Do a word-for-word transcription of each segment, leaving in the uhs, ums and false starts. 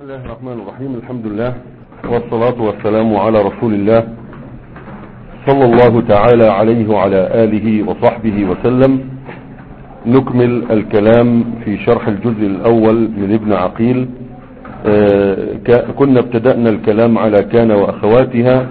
بسم الله الرحمن الرحيم. الحمد لله والصلاة والسلام على رسول الله صلى الله تعالى عليه وعلى آله وصحبه وسلم. نكمل الكلام في شرح الجزء الأول من ابن عقيل. آه كنا ابتدأنا الكلام على كان وأخواتها،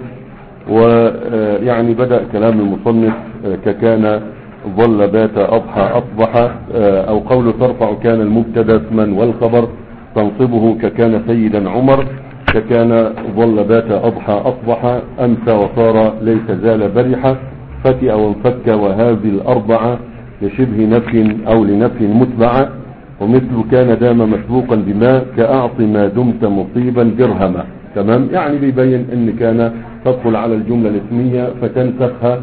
ويعني بدأ كلام المصنف آه ككان ظل بات أضحى أصبح، آه أو قول ترفع كان المبتدا اسما والخبر تنصبه ككان سيدا عمر، ككان ظل بات أضحى أصبح أمسى وصار ليس زال برحة فتئ وانفك وهذه الأربعة لشبه نفي أو لنفي متبعة. ومثل كان دام مسبوقا بما كأعط ما دمت مصيبا درهما. تمام، يعني بيبين ان كان تدخل على الجملة الاسمية فتنسخها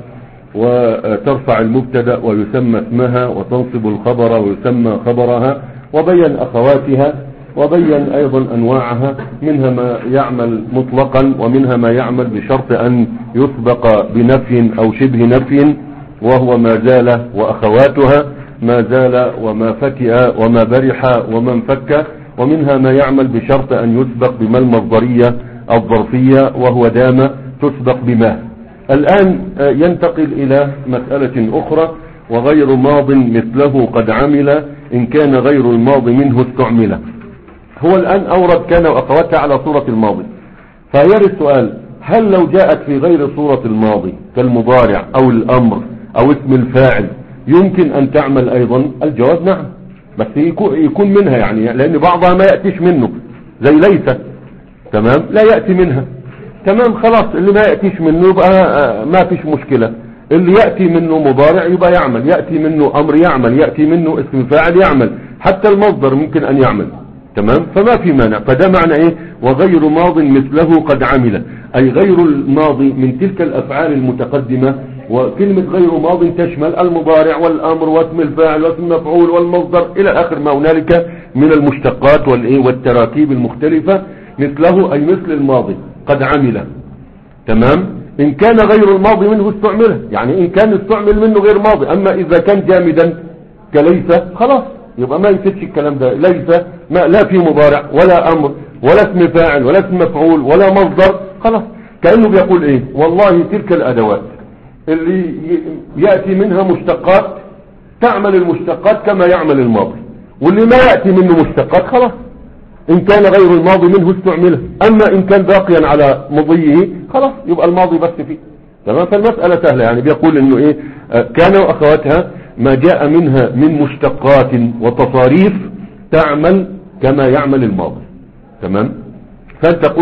وترفع المبتدا ويسمى اسمها، وتنصب الخبر ويسمى خبرها، وبين أخواتها، وبين أيضا أنواعها، منها ما يعمل مطلقا ومنها ما يعمل بشرط أن يسبق بنفي أو شبه نفي، وهو ما زال وأخواتها، ما زال وما فكئ وما برح وما انفك. ومنها ما يعمل بشرط أن يسبق بما المصدرية الظرفية، وهو دام تسبق بما. الآن ينتقل إلى مسألة أخرى، وغير ماض مثله قد عمل إن كان غير الماض منه استعمل. هو الآن أورد كان وأخواتها على صورة الماضي، فيرد السؤال: هل لو جاءت في غير صورة الماضي كالمضارع أو الأمر أو اسم الفاعل يمكن أن تعمل أيضا؟ الجواب نعم، بس يكون منها، يعني لأن بعضها ما يأتيش منه، زي ليس. تمام، لا يأتي منها. تمام، خلاص، اللي ما يأتيش منه يبقى ما فيش مشكلة. اللي يأتي منه مضارع يبقى يعمل، يأتي منه أمر يعمل، يأتي منه اسم فاعل يعمل، حتى المصدر ممكن أن يعمل. تمام، فما في مانع. فده معنى ايه؟ وغير ماض مثله قد عمل، اي غير الماضي من تلك الافعال المتقدمة. وكلمة غير ماض تشمل المضارع والامر واسم الفاعل واسم المفعول والمصدر الى اخر ما هنالك من المشتقات والايه والتراكيب المختلفة. مثله اي مثل الماضي قد عمل. تمام، ان كان غير الماضي منه استعمله، يعني ان كان استعمل منه غير ماضي. اما اذا كان جامدا كليس خلاص يبقى ما يفتش الكلام ده. ليس ما لا في مضارع ولا امر ولا اسم فاعل ولا اسم مفعول ولا مصدر، خلاص. كأنه بيقول ايه؟ والله تلك الادوات اللي يأتي منها مشتقات تعمل المشتقات كما يعمل الماضي، واللي ما يأتي منه مشتقات خلاص ان كان غير الماضي منه استعمله. اما ان كان باقيا على مضيه خلاص يبقى الماضي بس فيه. تمام، فالمسألة سهلة. يعني بيقول انه ايه؟ كان واخواتها ما جاء منها من مشتقات وتصاريف تعمل كما يعمل الماضي. تمام، فانت تقول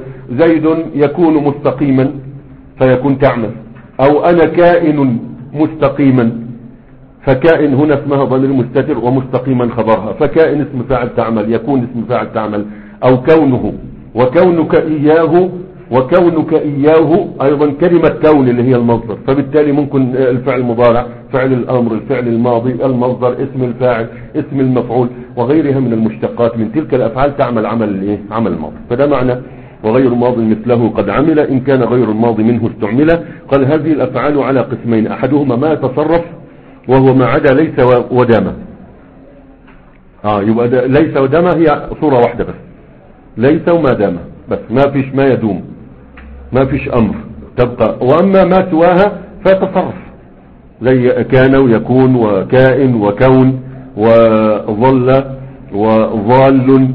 زيد يكون مستقيما فيكون تعمل، او انا كائن مستقيما، فكائن هنا اسمها ضمير مستتر ومستقيما خبرها، فكائن اسم فاعل تعمل، يكون اسم فاعل تعمل، او كونه، وكونك اياه، وكونك إياه أيضا كلمة كون اللي هي المصدر. فبالتالي ممكن الفعل المضارع، فعل الأمر، الفعل الماضي، المصدر، اسم الفاعل، اسم المفعول، وغيرها من المشتقات من تلك الأفعال تعمل عمل الايه؟ عمل الماضي. فده معنى وغير ماض مثله قد عمل إن كان غير الماضي منه استعمل. قال هذه الأفعال على قسمين: أحدهما ما يتصرف وهو ما عدا ليس ودام. آه يبقى ليس ودام هي صورة واحدة بس، ليس وما دام بس، ما فيش ما يدوم، ما فيش امر تبقى. واما ما سواها فيتصرف، زي كان ويكون وكائن وكون وظل وظال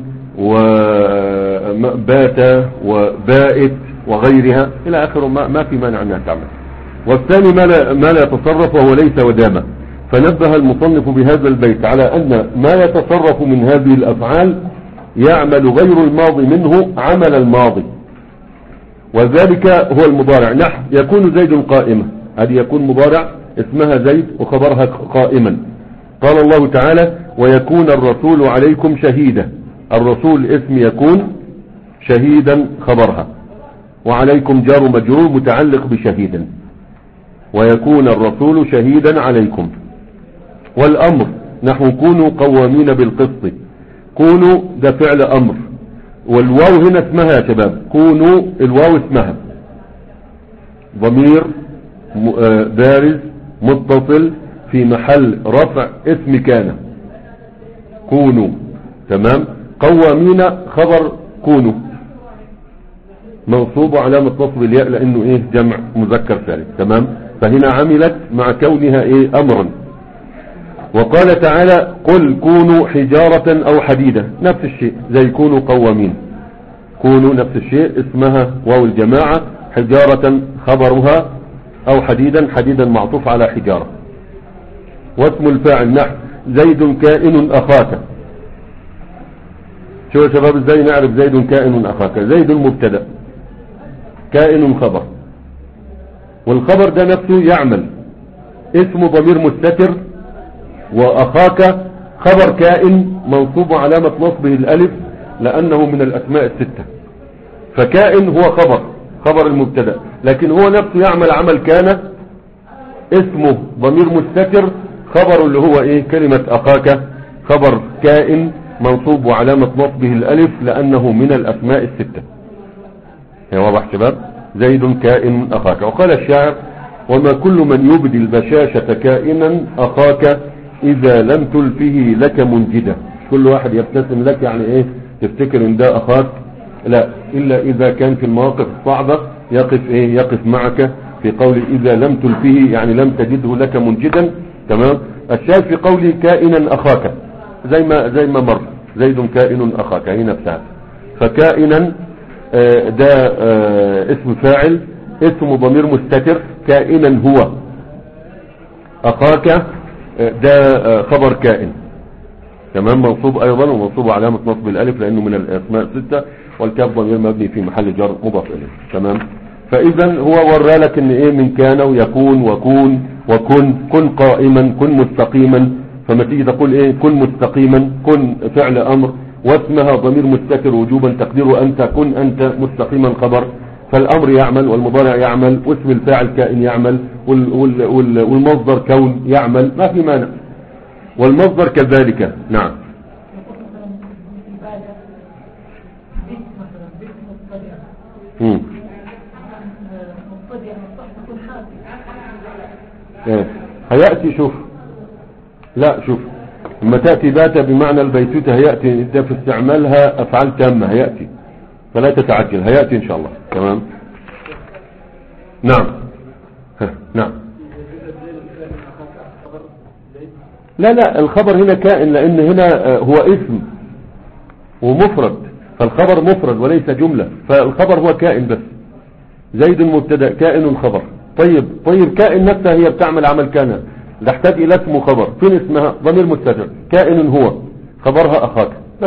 وبات وبائت وغيرها الى اخره، ما, ما في مانع انها تعمل. والثاني ما لا, ما لا يتصرف وهو ليس ودام. فنبه المصنف بهذا البيت على ان ما يتصرف من هذه الافعال يعمل غير الماضي منه عمل الماضي، وذلك هو المضارع. نحو يكون زيد قائمة، هذه يكون مضارع اسمها زيد وخبرها قائما. قال الله تعالى: ويكون الرسول عليكم شهيدا. الرسول اسم يكون، شهيدا خبرها، وعليكم جار مجرور متعلق بشهيدا. ويكون الرسول شهيدا عليكم. والأمر نحو كونوا قوامين بالقسط. كونوا ده فعل أمر، والواو هنا اسمها يا شباب، كونوا الواو اسمها ضمير بارز متصل في محل رفع اسم كان. كونوا. تمام، قوامين خبر كونوا منصوب علامة نصب الياء لانه ايه جمع مذكر سالم. تمام. فهنا عملت مع كونها ايه امرا. وقال تعالى قل كونوا حجارة او حديدة، نفس الشيء زي كونوا قوامين. كونوا نفس الشيء اسمها واو الجماعة، حجارة خبرها، او حديدا حديدا معطوف على حجارة. واسم الفاعل نحو زيد كائن اخاك. شو يا شباب ازاي نعرف زيد كائن اخاك؟ زيد مبتدا، كائن خبر، والخبر ده نفسه يعمل اسم ضمير مستتر، واخاك خبر كائن منصوب علامة نصبه الالف لانه من الاسماء الستة. فكائن هو خبر خبر المبتدا، لكن هو نفسه يعمل عمل كان، اسمه ضمير مستتر، خبر اللي هو ايه كلمة اخاك خبر كائن منصوب وعلامة نصبه الالف لانه من الاسماء الستة. هي واضح شباب؟ زيد كائن اخاك. وقال الشاعر وما كل من يبدي البشاشة كائنا اخاك اذا لم تلفه لك منجدة. كل واحد يبتسم لك يعني ايه تفتكر ان ده اخاك، لا، الا اذا كان في المواقف الصعبة يقف ايه يقف معك في قول اذا لم تلفه يعني لم تجده لك منجدا. تمام. الشاهد في قوله كائنا اخاك زي ما زي ما مر زيد كائن اخاك هي نفسها. فكائنا آه ده آه اسم فاعل، اسم ضمير مستتر، كائنا هو، اخاك آه ده آه خبر كائن. تمام. منصوب ايضا ومنصوب علامة نصب الالف لانه من الاسماء الستة، والكاف ضمير مبني في محل جر مضاف اليه. تمام. فاذا هو ورى لك ان ايه من كان ويكون وكون وكن، كن قائما، كن مستقيما. فما تيجي تقول ايه كن مستقيما، كن فعل امر واسمها ضمير مستتر وجوبا تقديره انت، كن انت مستقيما خبر. فالامر يعمل والمضارع يعمل واسم الفاعل كائن يعمل وال وال وال والمصدر كون يعمل، ما في مانع. والمصدر كذلك. نعم. امم ايه هيأتي. شوف لا شوف لما تأتي بات بمعنى البيتوتة هيأتي ده في استعمالها افعال تامة هيأتي، فلا تتعجل هيأتي ان شاء الله. تمام. نعم. نعم. لا لا الخبر هنا كائن لان هنا هو اسم ومفرد، فالخبر مفرد وليس جملة، فالخبر هو كائن بس. زيد مبتدا كائن خبر. طيب طيب كائن نفسها هي بتعمل عمل كان، تحتاج الى اسم خبر. فين اسمها؟ ضمير مستتر، كائن هو، خبرها اخاك بس.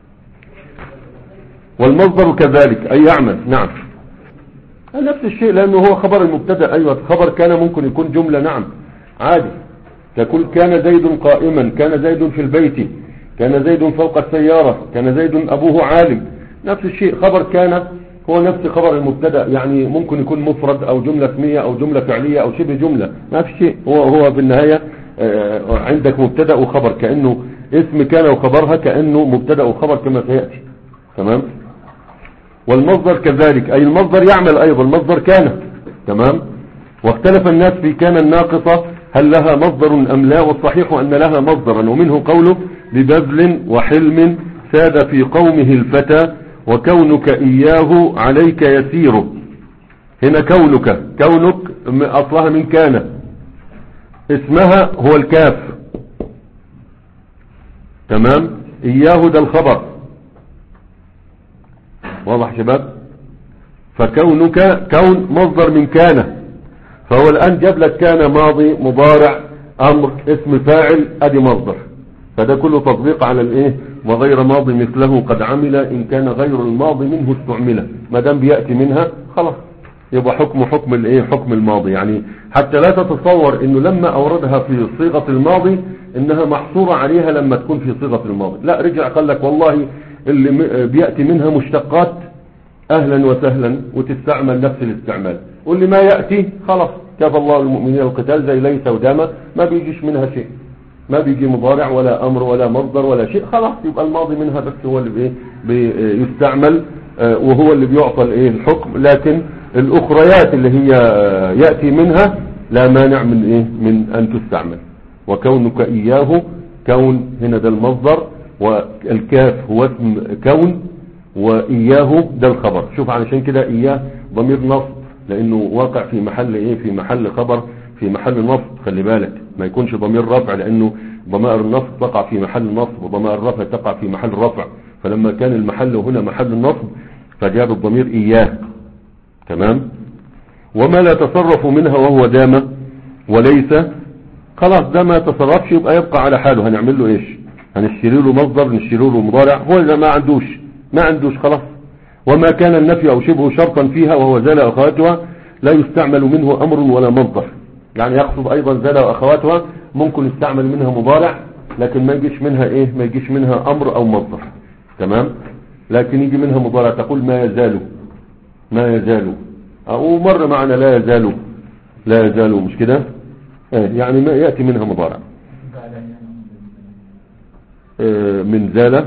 والمصدر كذلك اي يعمل. نعم نفس الشيء لانه هو خبر المبتدا. ايوه خبر كان ممكن يكون جملة. نعم عادي تقول كان زيد قائما، كان زيد في البيت، كان زيد فوق السيارة، كان زيد ابوه عالم. نفس الشيء خبر كان هو نفس خبر المبتدا، يعني ممكن يكون مفرد او جملة اسمية او جملة فعلية او شبه جملة، ما في شيء. هو هو بالنهاية عندك مبتدا وخبر، كأنه اسم كان وخبرها كأنه مبتدا وخبر كما سيأتي. تمام. والمصدر كذلك اي المصدر يعمل ايضا، المصدر كان. تمام. واختلف الناس في كان الناقصة هل لها مصدر ام لا، والصحيح ان لها مصدرا، ومنه قوله ببذل وحلم ساد في قومه الفتى وكونك إياه عليك يسير. هنا كونك، كونك أصلها من كان، اسمها هو الكاف. تمام. إياه ده الخبر. واضح شباب؟ فكونك كون مصدر من كان، فهو الآن جاب لك كان ماضي مضارع أمر اسم فاعل أدي مصدر، فده كله تطبيق على الايه وغير ماضي مثله قد عمل ان كان غير الماضي منه استعمل. ما دام بياتي منها خلاص يبقى حكم حكم الايه حكم الماضي. يعني حتى لا تتصور انه لما اوردها في صيغه الماضي انها محصوره عليها لما تكون في صيغه الماضي، لا رجع قال لك والله اللي بياتي منها مشتقات اهلا وسهلا وتستعمل نفس الاستعمال، واللي ما ياتي خلاص كفى الله المؤمنين القتال زي ليس ودامه ما بيجيش منها شيء، ما بيجي مضارع ولا امر ولا مصدر ولا شيء، خلاص يبقى الماضي منها بس هو اللي بيستعمل وهو اللي بيعطى الايه الحكم. لكن الاخريات اللي هي ياتي منها لا مانع من ايه من ان تستعمل. وكونك اياه كون هنا ده المصدر، والكاف هو اسم كون، وإياه ده الخبر. شوف علشان كده إياه ضمير نصب لأنه واقع في محل إيه، في محل خبر في محل نصب. خلي بالك ما يكونش ضمير رفع، لأنه ضمائر النصب تقع في محل نصب وضمائر الرفع تقع في محل رفع، فلما كان المحل هنا محل النصب فجاب الضمير إياه. تمام. وما لا تصرف منها وهو دام وليس، خلاص ده ما تصرفش يبقى يبقى على حاله. هنعمل له ايش؟ هنشتري له مصدر، نشتري له مضارع. هو اذا ما عندوش ما عندوش خلاص. وما كان النفي او شبه شرطا فيها وهو زال اخواتها لا يستعمل منه امر ولا مصدر. يعني يقصد ايضا زال واخواتها ممكن يستعمل منها مضارع لكن ما يجيش منها ايه، ما يجيش منها امر او مصدر. تمام. لكن يجي منها مضارع، تقول ما يزال، ما يزال، او مر معنا لا يزال، لا يزال، مش كده؟ يعني ما يأتي منها مضارع. من زال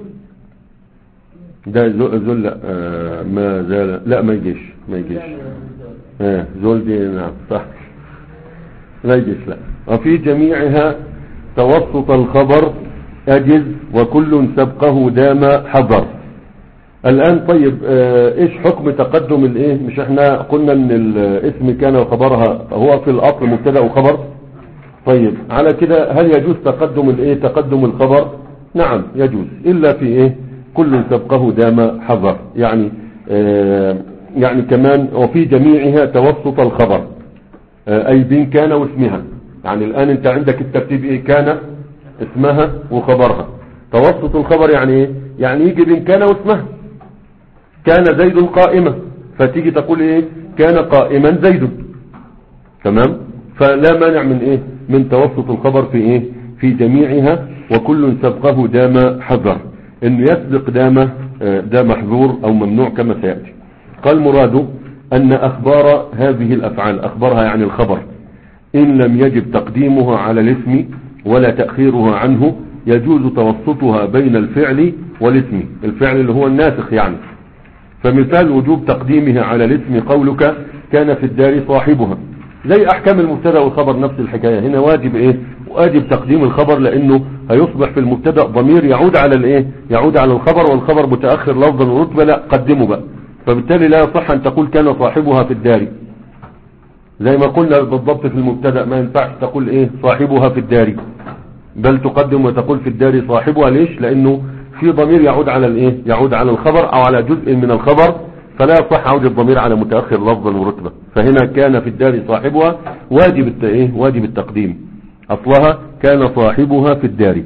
ده زل، لا ما زال، لا ما يجيش، ما يجيش. زول دي نعم صح، لا يجيش لا. وفي جميعها توسط الخبر أجز وكل سبقه دام حضر. الآن طيب ايش حكم تقدم الايه؟ مش احنا قلنا ان الاسم كان وخبرها هو في الاصل مبتدا وخبر. طيب على كده هل يجوز تقدم الايه، تقدم الخبر؟ نعم يجوز، الا في ايه، كل سبقه دام حضر. يعني اه يعني كمان وفي جميعها توسط الخبر اه اي بين كان واسمها. يعني الان انت عندك الترتيب ايه، كان اسمها وخبرها. توسط الخبر يعني ايه؟ يعني يجي بين كان واسمها. كان زيد قائمة، فتيجي تقول ايه، كان قائما زيد. تمام. فلا مانع من ايه، من توسط الخبر في ايه، في جميعها وكل سبقه دام حذر. انه يسبق دام ده محظور او ممنوع كما سيأتي. قال مراد ان اخبار هذه الافعال، اخبارها يعني الخبر، ان لم يجب تقديمها على الاسم ولا تأخيرها عنه يجوز توسطها بين الفعل والاسم. الفعل اللي هو الناسخ يعني. فمثال وجوب تقديمها على الاسم قولك كان في الدار صاحبها. زي احكام المبتدا والخبر نفس الحكاية. هنا واجب ايه، واجب تقديم الخبر لانه هيصبح في المبتدا ضمير يعود على الايه، يعود على الخبر، والخبر متأخر لفظا ورتبة، لا قدمه بقى. فبالتالي لا يصح ان تقول كان صاحبها في الدار زي ما قلنا بالضبط في المبتدا. ما ينفعش تقول ايه صاحبها في الدار، بل تقدم وتقول في الدار صاحبها. ليش؟ لانه في ضمير يعود على الايه، يعود على الخبر او على جزء من الخبر، فلا يصح عود الضمير على متأخر لفظا ورتبة. فهنا كان في الدار صاحبها واجب ايه، واجب التقديم. اصلها كان صاحبها في الدار،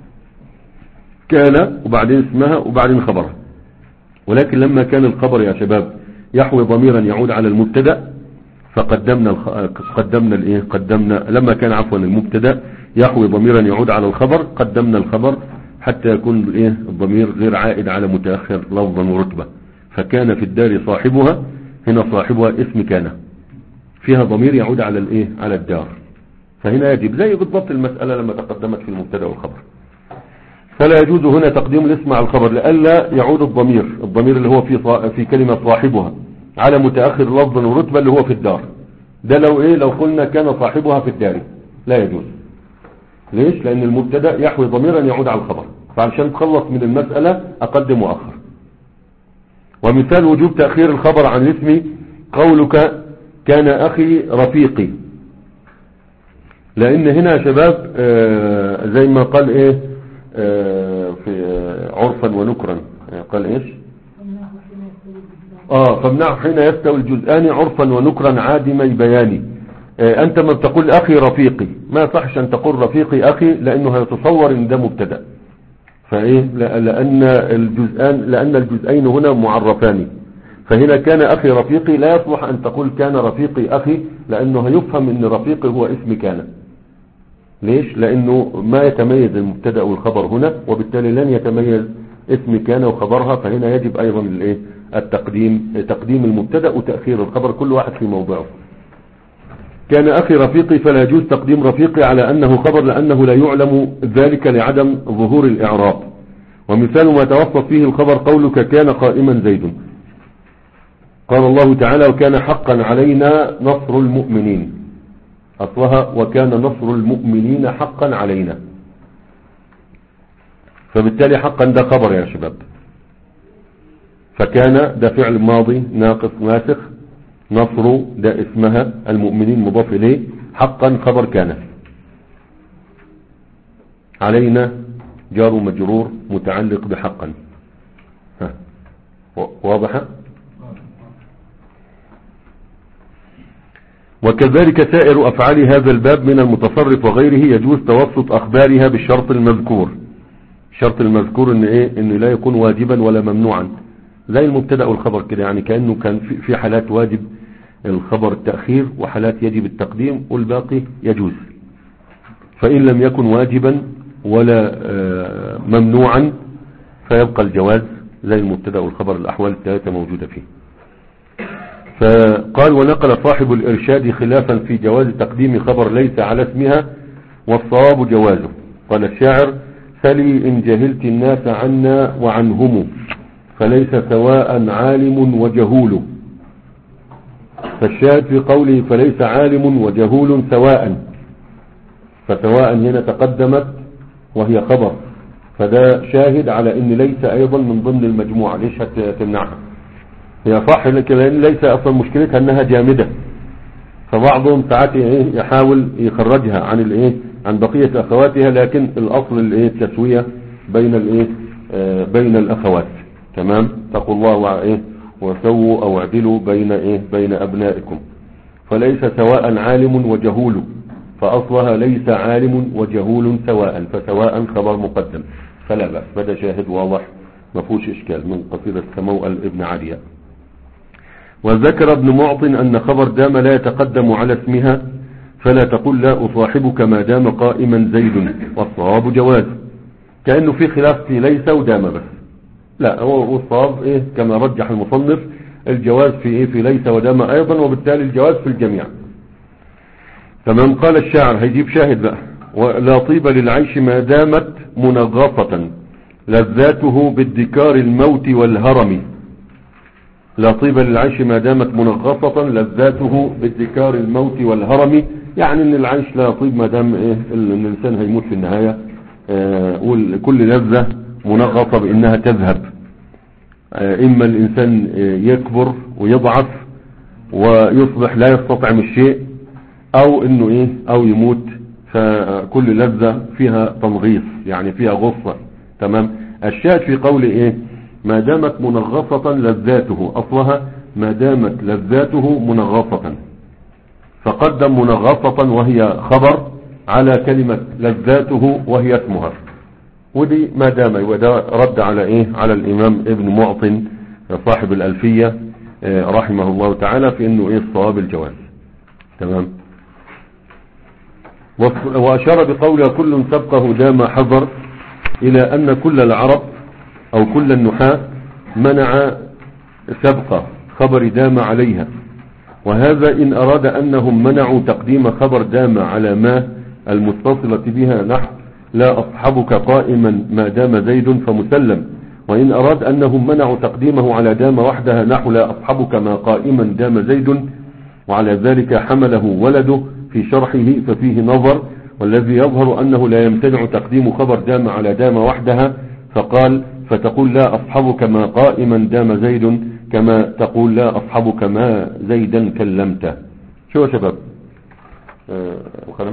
كان وبعدين اسمها وبعدين خبرها. ولكن لما كان الخبر يا شباب يحوي ضميرا يعود على المبتدا فقدمنا الخ... قدمنا الايه، قدمنا لما كان عفوا المبتدا يحوي ضميرا يعود على الخبر قدمنا الخبر حتى يكون الايه، الضمير غير عائد على متأخر لفظا ورتبة. فكان في الدار صاحبها، هنا صاحبها اسم كان فيها ضمير يعود على الايه، على الدار. فهنا يجب زي بالضبط المسألة لما تقدمت في المبتدا والخبر. فلا يجوز هنا تقديم الاسم على الخبر لئلا يعود الضمير، الضمير اللي هو في صا... في كلمة صاحبها على متأخر لفظا ورتبة اللي هو في الدار. ده لو ايه، لو قلنا كان صاحبها في الدار لا يجوز. ليش؟ لان المبتدا يحوي ضميرا يعود على الخبر. فعشان تخلص من المسألة اقدم واخر. ومثال وجوب تأخير الخبر عن الاسم قولك كان اخي رفيقي. لان هنا يا شباب آه زي ما قال ايه آه في آه عرفا ونكرا، آه قال ايش اه فامنعه حين يستوي الجزءان عرفا ونكرا عادمي بياني. آه انت ما بتقول اخي رفيقي ما صحش ان تقول رفيقي اخي، لانه هيتصور ان ده مبتدا. فايه لان الجزءان لان الجزئين هنا معرفان. فهنا كان اخي رفيقي لا يصلح ان تقول كان رفيقي اخي، لانه هيفهم ان رفيقي هو اسم كان. ليش؟ لانه ما يتميز المبتدا والخبر هنا، وبالتالي لن يتميز اسم كان وخبرها. فهنا يجب ايضا الايه، التقديم، تقديم المبتدا وتأخير الخبر كل واحد في موضعه. كان اخي رفيقي فلا يجوز تقديم رفيقي على انه خبر لانه لا يعلم ذلك لعدم ظهور الاعراب. ومثال ما توسط فيه الخبر قولك كان قائما زيد. قال الله تعالى وكان حقا علينا نصر المؤمنين. اصلها وكان نصر المؤمنين حقا علينا. فبالتالي حقا ده خبر يا شباب. فكان ده فعل ماضي ناقص ناسخ، نصر ده اسمها، المؤمنين مضاف اليه، حقا خبر كان، علينا جار مجرور متعلق بحقا. ها واضح؟ وكذلك سائر أفعال هذا الباب من المتصرف وغيره يجوز توسط أخبارها بالشرط المذكور. الشرط المذكور ان ايه؟ انه لا يكون واجبا ولا ممنوعا، زي المبتدأ والخبر كده، يعني كأنه كان في حالات واجب الخبر التأخير وحالات يجب التقديم والباقي يجوز. فإن لم يكن واجبا ولا ممنوعا فيبقى الجواز زي المبتدأ والخبر، الأحوال الثلاثة موجودة فيه. فقال ونقل صاحب الإرشاد خلافا في جواز تقديم خبر ليس على اسمها، والصواب جوازه. قال الشاعر سلي إن جهلت الناس عنا وعنهم، فليس سواء عالم وجهول. فالشاهد في قوله فليس عالم وجهول سواء، فسواء هنا تقدمت وهي خبر، فده شاهد على ان ليس ايضا من ضمن المجموعة. ليش هتمنعها؟ هي صح، لكن ليس اصلا مشكلتها انها جامدة، فبعضهم ساعات يحاول يخرجها عن الايه، عن بقية اخواتها، لكن الاصل الايه التسوية بين الايه آه بين الاخوات. تمام؟ اتقوا الله وايه وسووا او اعدلوا بين ايه بين ابنائكم. فليس سواء عالم وجهول، فاصلها ليس عالم وجهول سواء، فسواء خبر مقدم فلا بأس. بدا شاهد واضح ما فيهوش اشكال من قصيدة سموأل ابن عالية. وذكر ابن معطن ان خبر دام لا يتقدم على اسمها، فلا تقل لا اصاحبك ما دام قائما زيد، والصواب جواز. كأنه في خلاف في ليس ودام بس، لا هو الصواب ايه كما رجح المصنف الجواز في ايه في ليس ودام ايضا، وبالتالي الجواز في الجميع. تمام؟ قال الشاعر هيجيب شاهد بقى، ولا طيب للعيش ما دامت منغصة لذاته بادكار الموت والهرم. لا طيب للعيش ما دامت منغصة لذاته بادكار الموت والهرم، يعني ان العيش لا طيب ما دام ايه ان الانسان هيموت في النهاية. آه وكل لذة منغصة بانها تذهب. آه اما الانسان يكبر ويضعف ويصبح لا يستطعم الشيء، او انه ايه او يموت. فكل لذة فيها تنغيص، يعني فيها غصة. تمام؟ الشاهد في قول ايه ما دامت منغصة لذاته، اصلها ما دامت لذاته منغصة، فقدم منغصة وهي خبر على كلمة لذاته وهي اسمها، ودي ما دام. وده رد على ايه على الامام ابن معطن صاحب الالفية رحمه الله تعالى في انه ايه الصواب الجواز. تمام؟ واشار بقوله كل سبقه دام حذر الى ان كل العرب او كل النحاة منع سبق خبر دام عليها، وهذا ان اراد انهم منعوا تقديم خبر دام على ما المتصلة بها نحو لا اصحبك قائما ما دام زيد فمسلم، وان اراد انهم منعوا تقديمه على دام وحدها نحو لا اصحبك ما قائما دام زيد، وعلى ذلك حمله ولده في شرحه ففيه نظر، والذي يظهر انه لا يمتنع تقديم خبر دام على دام وحدها، فقال فتقول لا اصحبك ما قائما دام زيد كما تقول لا اصحبك ما زيدا كلمته. شو يا شباب؟ آه وخلم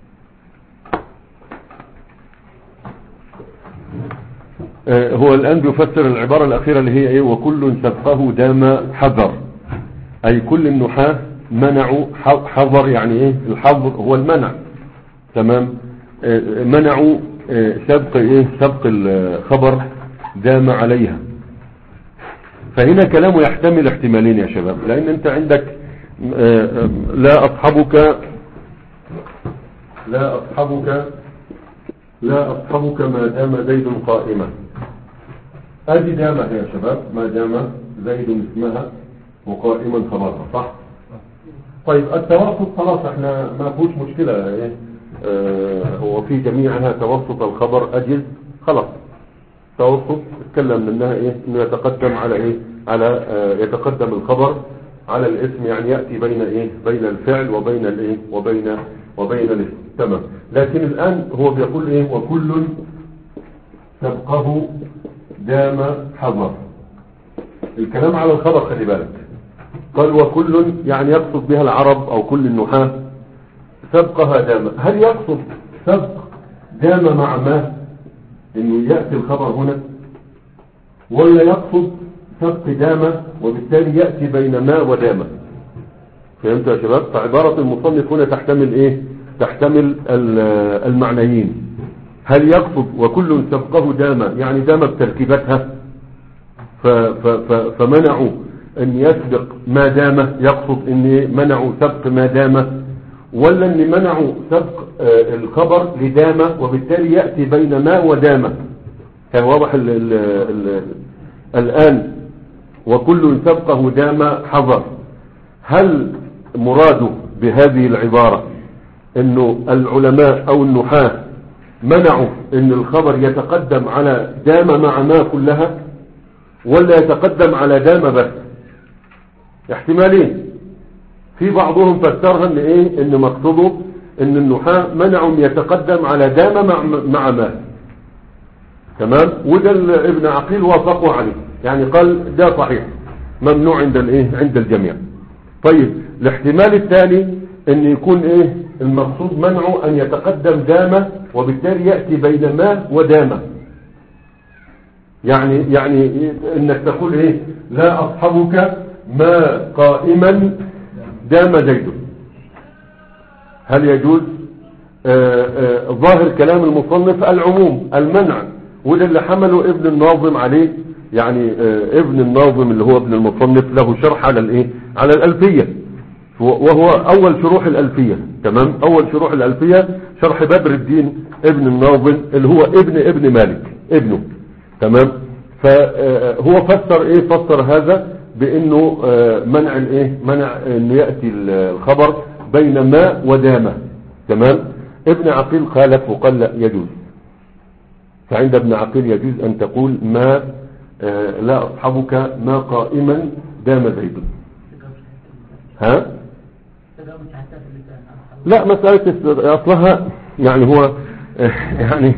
آه هو الان بيفسر العبارة الاخيرة اللي هي ايه وكل سبقه دام حذر، اي كل النحاة منعوا حذر، يعني ايه الحظر هو المنع. تمام؟ آه منعوا آه سبق ايه سبق الخبر دام عليها. فهنا كلامه يحتمل احتمالين يا شباب، لان انت عندك آه لا اصحبك لا اصحبك لا اصحبك ما دام زيد قائما، ادي دام يا شباب ما دام زيد اسمها وقائما خبرها، صح؟ طيب التوسط خلاص احنا ما فيهوش مشكلة ايه اه هو في جميعها توسط الخبر اجل، خلاص توسط اتكلم منها ايه انه يتقدم على ايه على اه يتقدم الخبر على الاسم، يعني يأتي بين ايه بين الفعل وبين الايه وبين وبين الاسم. تمام؟ لكن الان هو بيقول ايه وكل سبقه دام حذر. الكلام على الخبر خلي بالك. قال وكل يعني يقصد بها العرب او كل النحاة سبقها دام. هل يقصد سبق دام مع ما انه يأتي الخبر هنا، ولا يقصد سبق دام وبالتالي يأتي بين ما ودام؟ فهمت يا شباب؟ فعبارة المصنف هنا تحتمل ايه؟ تحتمل المعنيين. هل يقصد وكل سبقه دام يعني دام بتركيبتها فمنعوا ان يسبق ما دام، يقصد ان منعوا سبق ما دام، ولا ان منعوا سبق الخبر لدام وبالتالي يأتي بين ما ودام؟ كان واضح ال ال ال الآن وكل سبقه دام حضر. هل مراده بهذه العبارة انه العلماء او النحاة منعوا ان الخبر يتقدم على دام مع ما كلها، ولا يتقدم على دام بس؟ احتمالين. في بعضهم فسرها ان ايه، ان مقصوده ان النحاة منعوا يتقدم على دام مع, مع ما. تمام. وده ابن عقيل وافقوا عليه، يعني قال ده صحيح ممنوع عند الايه، عند الجميع. طيب الاحتمال الثاني ان يكون ايه المقصود منعه ان يتقدم دام وبالتالي يأتي بين ما ودام. يعني يعني انك تقول ايه لا اصحبك ما قائما دام زيد. هل يجوز؟ آآ آآ ظاهر كلام المصنف العموم المنع، وده اللي حمله ابن الناظم عليه. يعني ابن الناظم اللي هو ابن المصنف له شرح على الايه، على الألفية، وهو اول شروح الألفية. تمام. اول شروح الألفية شرح بدر الدين ابن الناظم اللي هو ابن ابن مالك ابنه. تمام. فهو فسر ايه، فسر هذا بانه منع الايه، منع انه يأتي الخبر بين ما ودامه. تمام. ابن عقيل خالف وقال لا يجوز. فعند ابن عقيل يجوز ان تقول ما لا اصحبك ما قائما دام زيد. ها لا، مسألة اصلها يعني هو يعني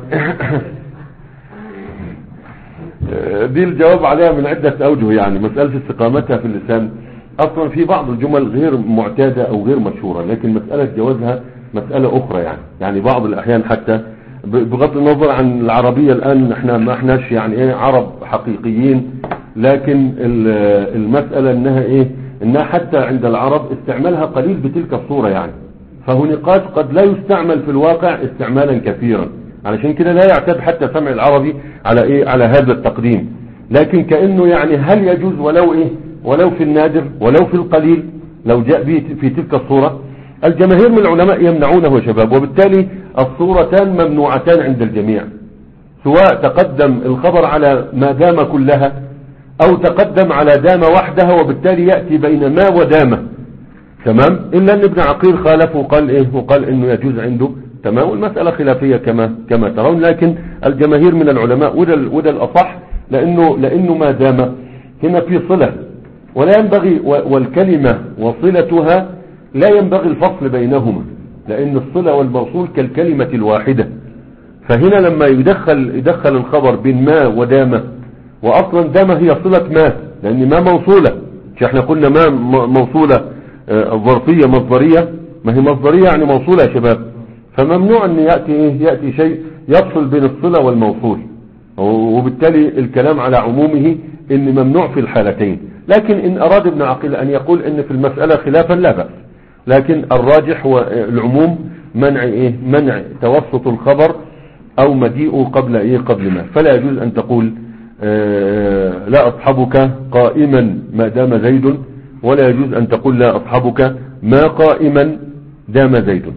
دي الجواب عليها من عدة اوجه. يعني مسألة استقامتها في اللسان اصلا في بعض الجمل غير معتادة او غير مشهورة، لكن مسألة جوازها مسألة اخرى. يعني يعني بعض الاحيان حتى بغض النظر عن العربية الان احنا ما احناش يعني ايه عرب حقيقيين، لكن المسألة انها ايه، انها حتى عند العرب استعمالها قليل بتلك الصورة. يعني فهو نقاط قد لا يستعمل في الواقع استعمالا كثيرا، علشان كده لا يعتاد حتى سمع العربي على ايه، على هذا التقديم. لكن كأنه يعني هل يجوز ولو ايه، ولو في النادر ولو في القليل لو جاء به في تلك الصورة. الجماهير من العلماء يمنعونه يا شباب، وبالتالي الصورتان ممنوعتان عند الجميع، سواء تقدم الخبر على ما دام كلها او تقدم على دام وحدها وبالتالي يأتي بين ما ودامه. تمام. الا ان ابن عقيل خالف وقال ايه، وقال انه يجوز عنده. تمام. والمسألة خلافية كما كما ترون، لكن الجماهير من العلماء وده وده الاصح، لانه لانه ما دام هنا في صلة، ولا ينبغي والكلمة وصلتها لا ينبغي الفصل بينهما، لان الصلة والموصول كالكلمة الواحدة. فهنا لما يدخل يدخل الخبر بين ما ودام، واصلا دام هي صلة ما، لان ما موصولة. مش احنا قلنا ما موصولة ظرفية مصدرية، ما هي مصدرية يعني موصولة يا شباب. فممنوع ان يأتي ايه، يأتي شيء يفصل بين الصلة والموصول، وبالتالي الكلام على عمومه ان ممنوع في الحالتين. لكن ان اراد ابن عقيل ان يقول ان في المسألة خلافا لا بأس، لكن الراجح والعموم منع ايه، منع توسط الخبر او مجيئه قبل ايه، قبل ما. فلا يجوز ان تقول آه لا اصحبك قائما ما دام زيد، ولا يجوز ان تقول لا اصحبك ما قائما دام زيد.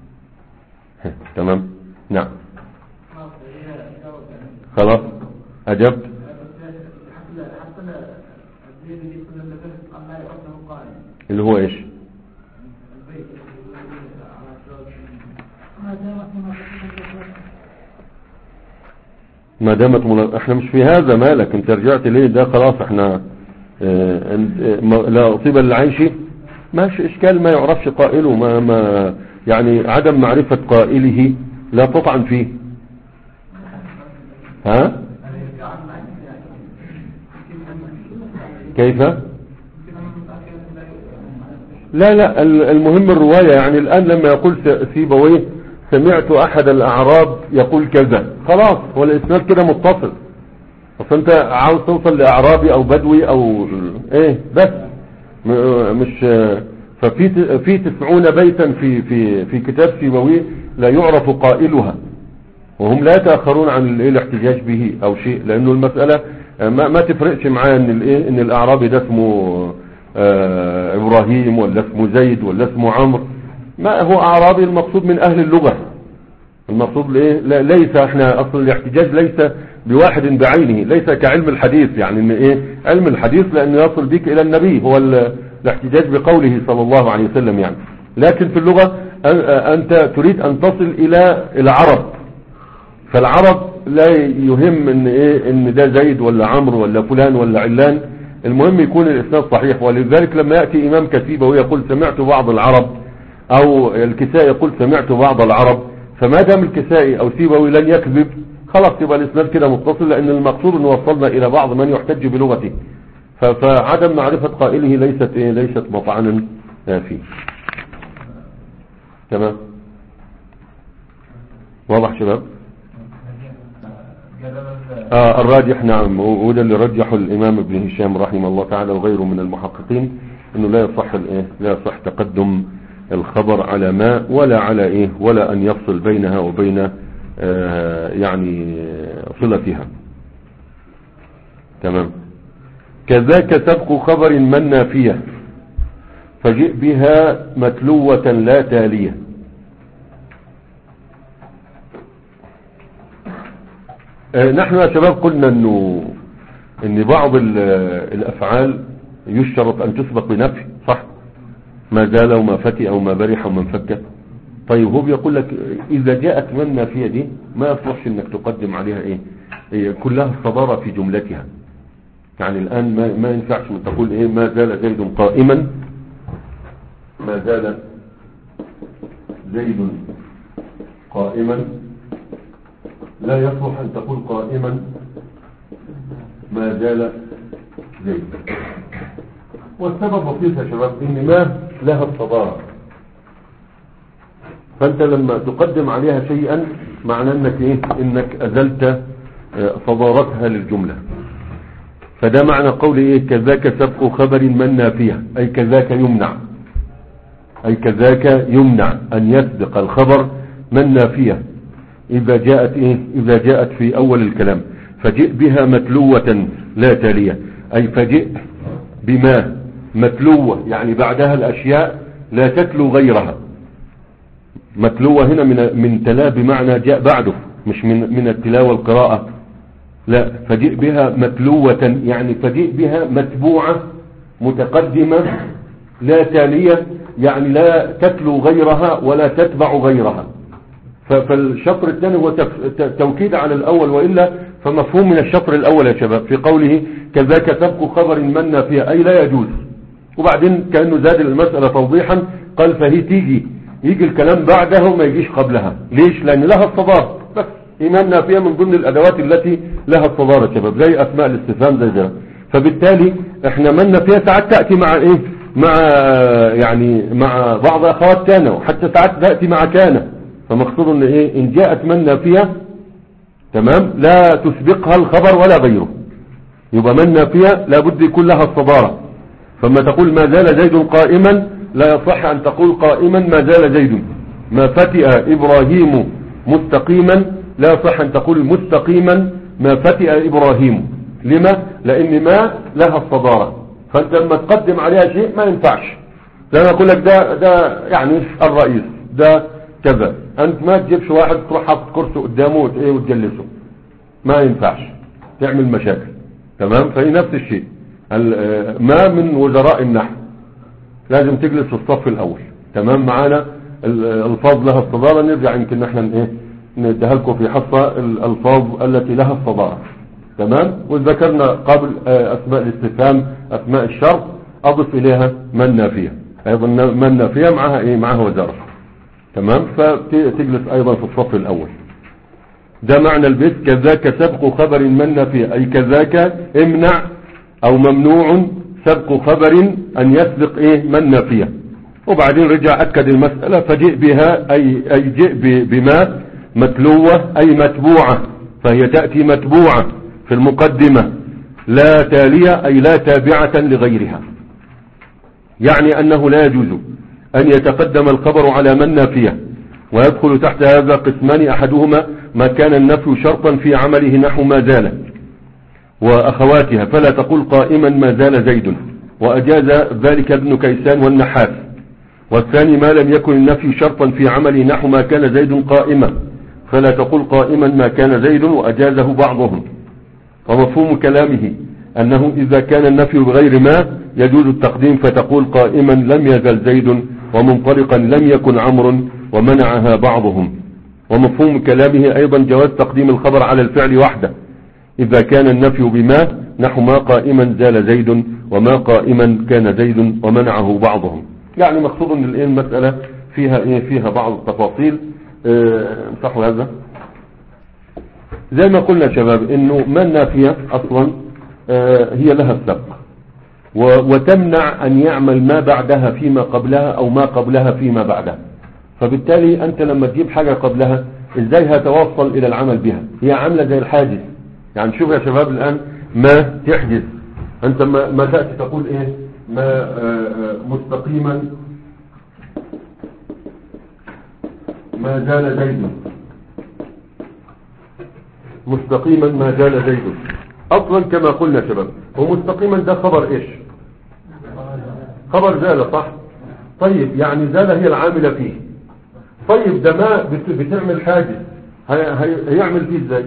تمام. نعم. خلاص اجبت. اللي هو ايش؟ ما دامت منا... احنا مش في هذا مالك، انت رجعت ليه؟ ده خلاص احنا اه... اه... لا اصيب العيش ماشي اشكال، ما يعرفش قائله، ما ما يعني عدم معرفة قائله لا تطعن فيه. ها كيف؟ لا لا المهم الرواية، يعني الآن لما يقول سيبويه سمعت أحد الأعراب يقول كذا، خلاص هو الإسناد كده متصل. اصل انت عاوز توصل لأعرابي أو بدوي أو ايه بس مش. ففي في تسعون بيتا في في في كتاب سيبويه لا يعرف قائلها، وهم لا يتأخرون عن الاحتجاج به أو شيء، لأنه المسألة ما, ما تفرقش معاه ان الايه ان الأعرابي ده اسمه آه إبراهيم ولا اسمه زيد ولا اسمه عمرو، ما هو أعرابي المقصود من أهل اللغة. المقصود ايه ليس احنا اصل الاحتجاج ليس بواحد بعينه، ليس كعلم الحديث، يعني ان ايه علم الحديث لأنه يصل بك إلى النبي هو الاحتجاج بقوله صلى الله عليه وسلم يعني. لكن في اللغة أنت تريد أن تصل إلى العرب، فالعرب لا يهم ان ايه ان ده زيد ولا عمرو ولا فلان ولا علان، المهم يكون الاسناد صحيح. ولذلك لما يأتي امام كتيبة ويقول سمعت بعض العرب، او الكسائي يقول سمعت بعض العرب، فما دام الكسائي او سيبوي لن يكذب خلاص يبقى الاسناد كده متصل، لان المقصود ان وصلنا الى بعض من يحتج بلغته، فعدم معرفة قائله ليست ايه ليست مطعنا فيه. تمام واضح شباب؟ آه الراجح نعم، وده اللي رجحه الامام ابن هشام رحمه الله تعالى وغيره من المحققين، انه لا يصح الايه لا يصح تقدم الخبر على ما ولا على ايه ولا ان يفصل بينها وبين آه يعني صلتها. تمام. كذاك سبق خبر من نافية فجئ بها متلوة لا تالية. آه نحن يا شباب قلنا انه ان بعض الافعال يشترط ان تسبق بنفي، صح؟ ما زال وما فتئ او ما برح وما انفك. طيب هو بيقول لك اذا جاءت من نافية دي ما يصلحش انك تقدم عليها ايه, إيه كلها الصدارة في جملتها. يعني الان ما, ما ينفعش ان تقول ايه ما زال زيد قائما، ما زال زيد قائما، لا يصلح ان تقول قائما ما زال زيد. والسبب بسيط يا شباب ان ما لها الصدارة، فانت لما تقدم عليها شيئا معنى انك ايه انك ازلت صدارتها للجملة. فده معنى قول ايه كذاك سبق خبر من نافية، اي كذاك يمنع اي كذاك يمنع ان يسبق الخبر من نافية اذا جاءت ايه اذا جاءت في اول الكلام. فجئ بها متلوة لا تالية، اي فجئ بما متلوة يعني بعدها الاشياء لا تتلو غيرها. متلوة هنا من من تلا بمعنى جاء بعده، مش من من التلاوة القراءة، لا. فجئ بها متلوة يعني فجئ بها متبوعة متقدمة لا تالية، يعني لا تتلو غيرها ولا تتبع غيرها. فالشطر الثاني هو توكيد على الأول، وإلا فمفهوم من الشطر الأول يا شباب في قوله كذاك سبق خبر من نافية أي لا يجوز. وبعدين كأنه زاد المسألة توضيحا قال فهي تيجي يجي الكلام بعدها وما يجيش قبلها. ليش؟ لأن لها الصدارة، بس إيمان نافية من ضمن الأدوات التي لها الصدارة شباب، زي أسماء الاستفهام زي ده. فبالتالي احنا من نافية ساعات تأتي مع ايه مع يعني مع بعض أخوات كان، وحتى ساعات تأتي مع كان. فمقصود ان ايه ان جاءت من نافية تمام لا تسبقها الخبر ولا غيره، يبقى من نافية لابد يكون لها الصدارة. فما تقول ما زال زيد قائما لا يصح ان تقول قائما ما زال زيد. ما فتئ ابراهيم مستقيما لا يصح ان تقول مستقيما ما فتئ ابراهيم. لما؟ لان ما لها الصدارة، فانت لما تقدم عليها شيء ما ينفعش. لما اقول لك ده ده يعني الرئيس ده كذا، انت ما تجيبش واحد تروح حاطط كرسي قدامه وايه وتجلسه، ما ينفعش، تعمل مشاكل. تمام. فهي نفس الشيء ما من وزراء النحو لازم تجلس في الصف الاول. تمام معانا الالفاظ لها الصدارة، نرجع يمكن احنا ايه نديها لكم في حصة الالفاظ التي لها الصدارة. تمام. وذكرنا قبل اسماء الاستفهام اسماء الشرط اضف اليها من نافية، ايضا من نافية معها ايه معها وزارة. تمام. فتجلس ايضا في الصف الاول. ده معنى البيت كذاك سبق خبر من نافية، اي كذاك امنع او ممنوع سبق خبر أن يسبق إيه من نافية. وبعدين رجع أكد المسألة فجئ بها أي, أي جئ بما متلوة أي متبوعة، فهي تأتي متبوعة في المقدمة لا تالية أي لا تابعة لغيرها. يعني أنه لا يجوز أن يتقدم الخبر على من نافية، ويدخل تحت هذا قسمان أحدهما ما كان النفي شرطا في عمله نحو ما زال وأخواتها، فلا تقول قائما ما زال زيد، وأجاز ذلك ابن كيسان والنحاس. والثاني ما لم يكن النفي شرطا في عمله نحو ما كان زيد قائما، فلا تقول قائما ما كان زيد، وأجازه بعضهم. ومفهوم كلامه أنه إذا كان النفي بغير ما يجوز التقديم، فتقول قائما لم يزل زيد، ومنطلقا لم يكن عمرو، ومنعها بعضهم. ومفهوم كلامه أيضا جواز تقديم الخبر على الفعل وحده إذا كان النفي بما نحو ما قائما زال زيد، وما قائما كان زيد، ومنعه بعضهم. يعني مقصود ان المسألة فيها ايه فيها بعض التفاصيل. امسحوا اه هذا. زي ما قلنا شباب انه ما النافية اصلا اه هي لها السبق، وتمنع ان يعمل ما بعدها فيما قبلها او ما قبلها فيما بعدها. فبالتالي انت لما تجيب حاجة قبلها ازاي هتوصل الى العمل بها؟ هي عاملة زي الحاجز. يعني شوف يا شباب الان ما تحجز، انت ما, ما تأتي تقول ايه ما مستقيما ما زال زيد، مستقيما ما زال زيد. اصلا كما قلنا شباب ومستقيما ده خبر ايش؟ خبر زال، صح؟ طيب يعني زال هي العاملة فيه. طيب ده ما بتعمل حاجز هيعمل فيه ازاي؟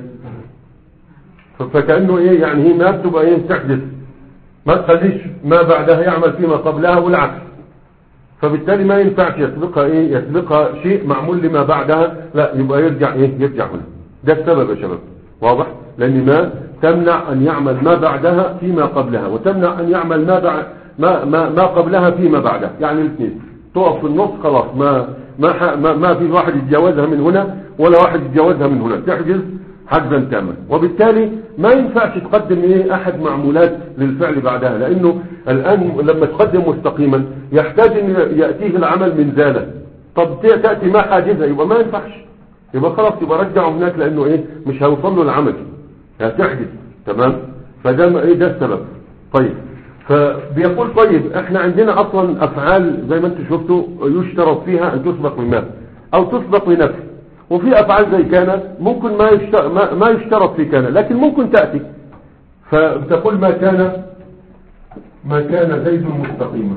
فكأنه ايه يعني هي ما بتبقى ايه تحدث، ما تخليش ما بعدها يعمل فيما قبلها والعكس. فبالتالي ما ينفعش يسبقها ايه يسبقها شيء معمول لما بعدها، لا يبقى يرجع ايه يرجع هنا. ده السبب يا شباب، واضح؟ لان ما تمنع ان يعمل ما بعدها فيما قبلها، وتمنع ان يعمل ما بعد ما ما, ما قبلها فيما بعدها. يعني الاثنين تقف في النص خلاص، ما ما ما, ما في واحد يتجاوزها من هنا ولا واحد يتجاوزها من هنا، تحجز حجزا تاما. وبالتالي ما ينفعش تقدم ايه احد معمولات للفعل بعدها، لانه الان لما تقدم مستقيما يحتاج ان يأتيه العمل من زالة. طب تأتي ما حاجزها يبقى ما ينفعش، يبقى خلاص يبقى رجعه هناك، لانه ايه مش هيوصل له العمل، هتحجز. تمام؟ فده ايه ده السبب. طيب فبيقول طيب احنا عندنا اصلا افعال زي ما انتم شفتوا يشترط فيها ان تسبق بما او تسبق بنفي، وفي افعال زي كان ممكن ما يشترط, ما, ما يشترط في كان لكن ممكن تأتي. فتقول ما كان ما كان زيد مستقيما،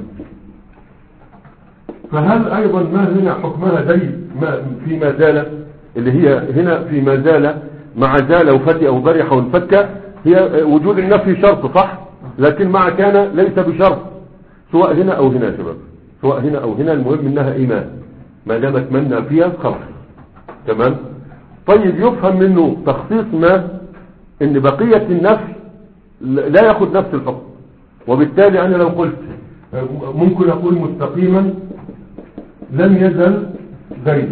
فهل ايضا ما هنا حكمها زي ما في ما زال، اللي هي هنا في ما زال مع زال وفتئ او برح وانفك، هي وجود النفي شرط صح، لكن مع كان ليس بشرط، سواء هنا او هنا يا شباب، سواء هنا او هنا، المهم انها ايمان ما دامت من فيها خلاص. تمام؟ طيب يفهم منه تخصيص ما ان بقية النفي لا ياخذ نفس الحكم، وبالتالي انا لو قلت ممكن اقول مستقيما لم يزل زيد،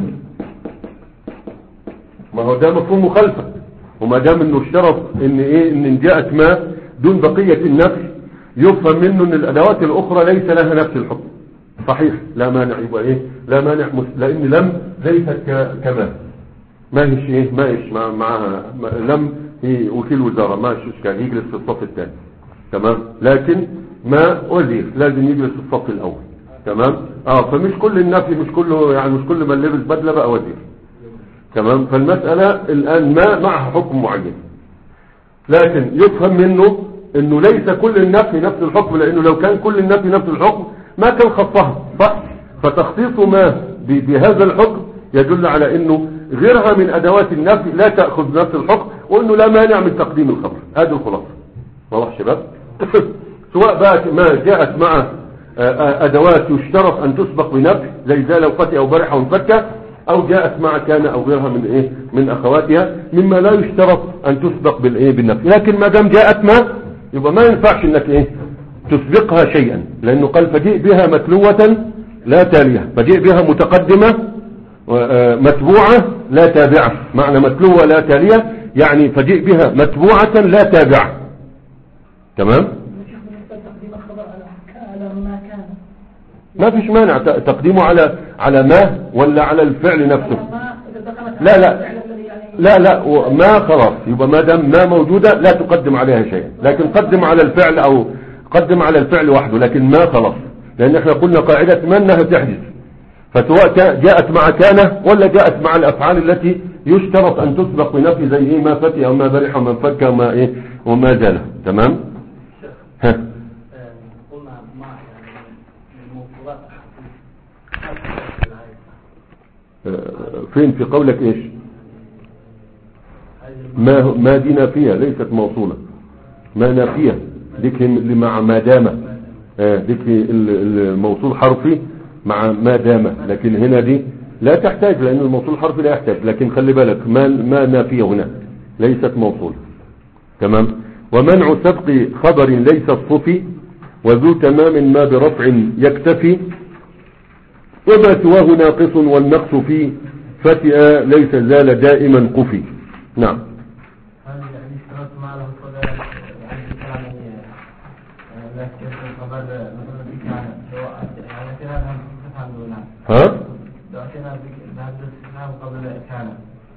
ما هو ده مفهوم مخالفة، وما دام انه اشترط ان ايه ان جاءت ما دون بقية النفي يفهم منه ان الادوات الاخرى ليس لها نفس الحكم. صحيح لا مانع، يبقى ايه لا مانع، لان لم ليست كما ما هيش ايه ما هيش مع معها لم هي وكيل وزارة، ما هيش اشكال يجلس في الصف الثاني. تمام؟ لكن ما وزير لازم يجلس في الصف الاول. تمام؟ اه فمش كل النفي مش كله يعني مش كل من لبس بدلة بقى وزير. تمام؟ فالمسألة الان ما معها حكم معين، لكن يفهم منه انه ليس كل النفي نفس الحكم، لانه لو كان كل النفي نفس الحكم ما كان خصها صح. فتخصيص ما بهذا الحكم يدل على انه غيرها من ادوات النفي لا تأخذ نفس الحكم، وانه لا مانع من تقديم الخبر. هذه الخلاصة. واضح شباب؟ سواء بقى ما جاءت مع ادوات يشترط ان تسبق بنفي زي زال وفتئ او برح وانفك، او جاءت مع كان او غيرها من ايه من اخواتها مما لا يشترط ان تسبق بالايه بالنفي. لكن ما دام جاءت ما يبقى ما ينفعش انك ايه تسبقها شيئا، لانه قال فجيء بها متلوة لا تالية، فجيء بها متقدمة متبوعة لا تابعة. معنى متلوة لا تالية يعني فجيء بها متبوعة لا تابعة. تمام؟ تقديم الخبر على ما كان ما فيش مانع تقديمه على على ما ولا على الفعل نفسه. لا لا لا لا ما خلاص يبقى ما دام ما موجودة لا تقدم عليها شيء، لكن قدم على الفعل او قدم على الفعل وحده، لكن ما خلاص، لان احنا قلنا قاعدة ما انها تحدث، فسواء جاءت مع كان ولا جاءت مع الافعال التي يشترط ان تسبق بنفي زي ايه ما فتي او ما برح وما فك وما ايه وما زال. تمام. ها قلنا ما يعني الموصولات فين في قولك ايش؟ ما ما دي نافية ليست موصولة، ما نافية ديك اللي مع ما دام، ديك الموصول حرفي مع ما دام، لكن هنا دي لا تحتاج لان الموصول حرفي لا يحتاج، لكن خلي بالك ما ما نافية هنا ليست موصولة. تمام. ومنع سبق خبر ليس الصفي وذو تمام ما برفع يكتفي وما سواه ناقص والنقص فيه فتئ ليس زال دائما قفي. نعم. هذا يعني اشترط ما له صدى يعني كلام لا يكتفي خبر مثلا كان يعني كلام هم تفهم ولا ها لو كان بهذا الكلام قبل كان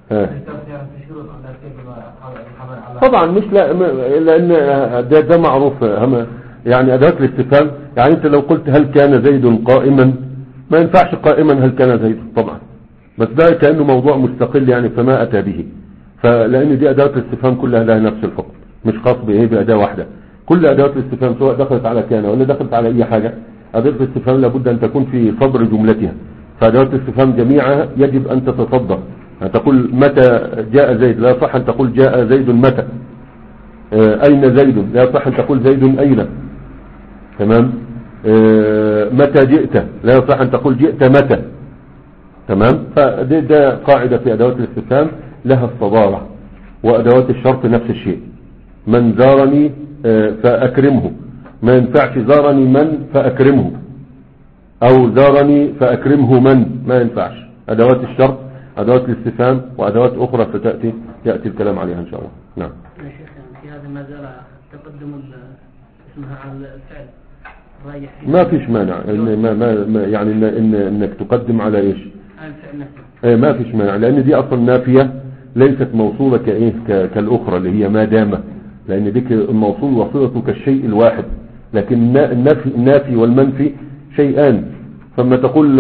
طبعا مش لا لان ده, ده معروف هم يعني ادوات الاستفهام. يعني انت لو قلت هل كان زيد قائما ما ينفعش قائما هل كان زيد طبعا، بس ده كأنه موضوع مستقل يعني فما اتى به، فلان دي ادوات الاستفهام كلها لها نفس الحكم مش خاص بايه باداه واحده. كل ادوات الاستفهام سواء دخلت على كان ولا دخلت على اي حاجه اداه الاستفهام لابد ان تكون في صدر جملتها، فادوات الاستفهام جميعها يجب ان تتصدر. تقول متى جاء زيد لا صح ان تقول جاء زيد متى. اه اين زيد لا صح ان تقول زيد اين. تمام. اه متى جئت لا صح ان تقول جئت متى. تمام. فده ده قاعدة في ادوات الاستفهام لها الصدارة، وادوات الشرط نفس الشيء. من زارني اه فاكرمه، ما ينفعش زارني من فاكرمه او زارني فاكرمه من، ما ينفعش. ادوات الشرط ادوات الاستفهام وادوات اخرى ستاتي ياتي الكلام عليها ان شاء الله. نعم. يا شيخ في هذا ما زال تقدم اسمها على الفعل رايح ما فيش مانع إن ما ما يعني إن, إن انك تقدم على ايش على الفعل نفسه. ايه ما فيش مانع لان دي اصلا نافيه ليست موصوله كايه كالاخرى اللي هي ما دام، لان ديك الموصول وصلته كالشيء الواحد، لكن النافي النافي والمنفي شيئان. فلما تقول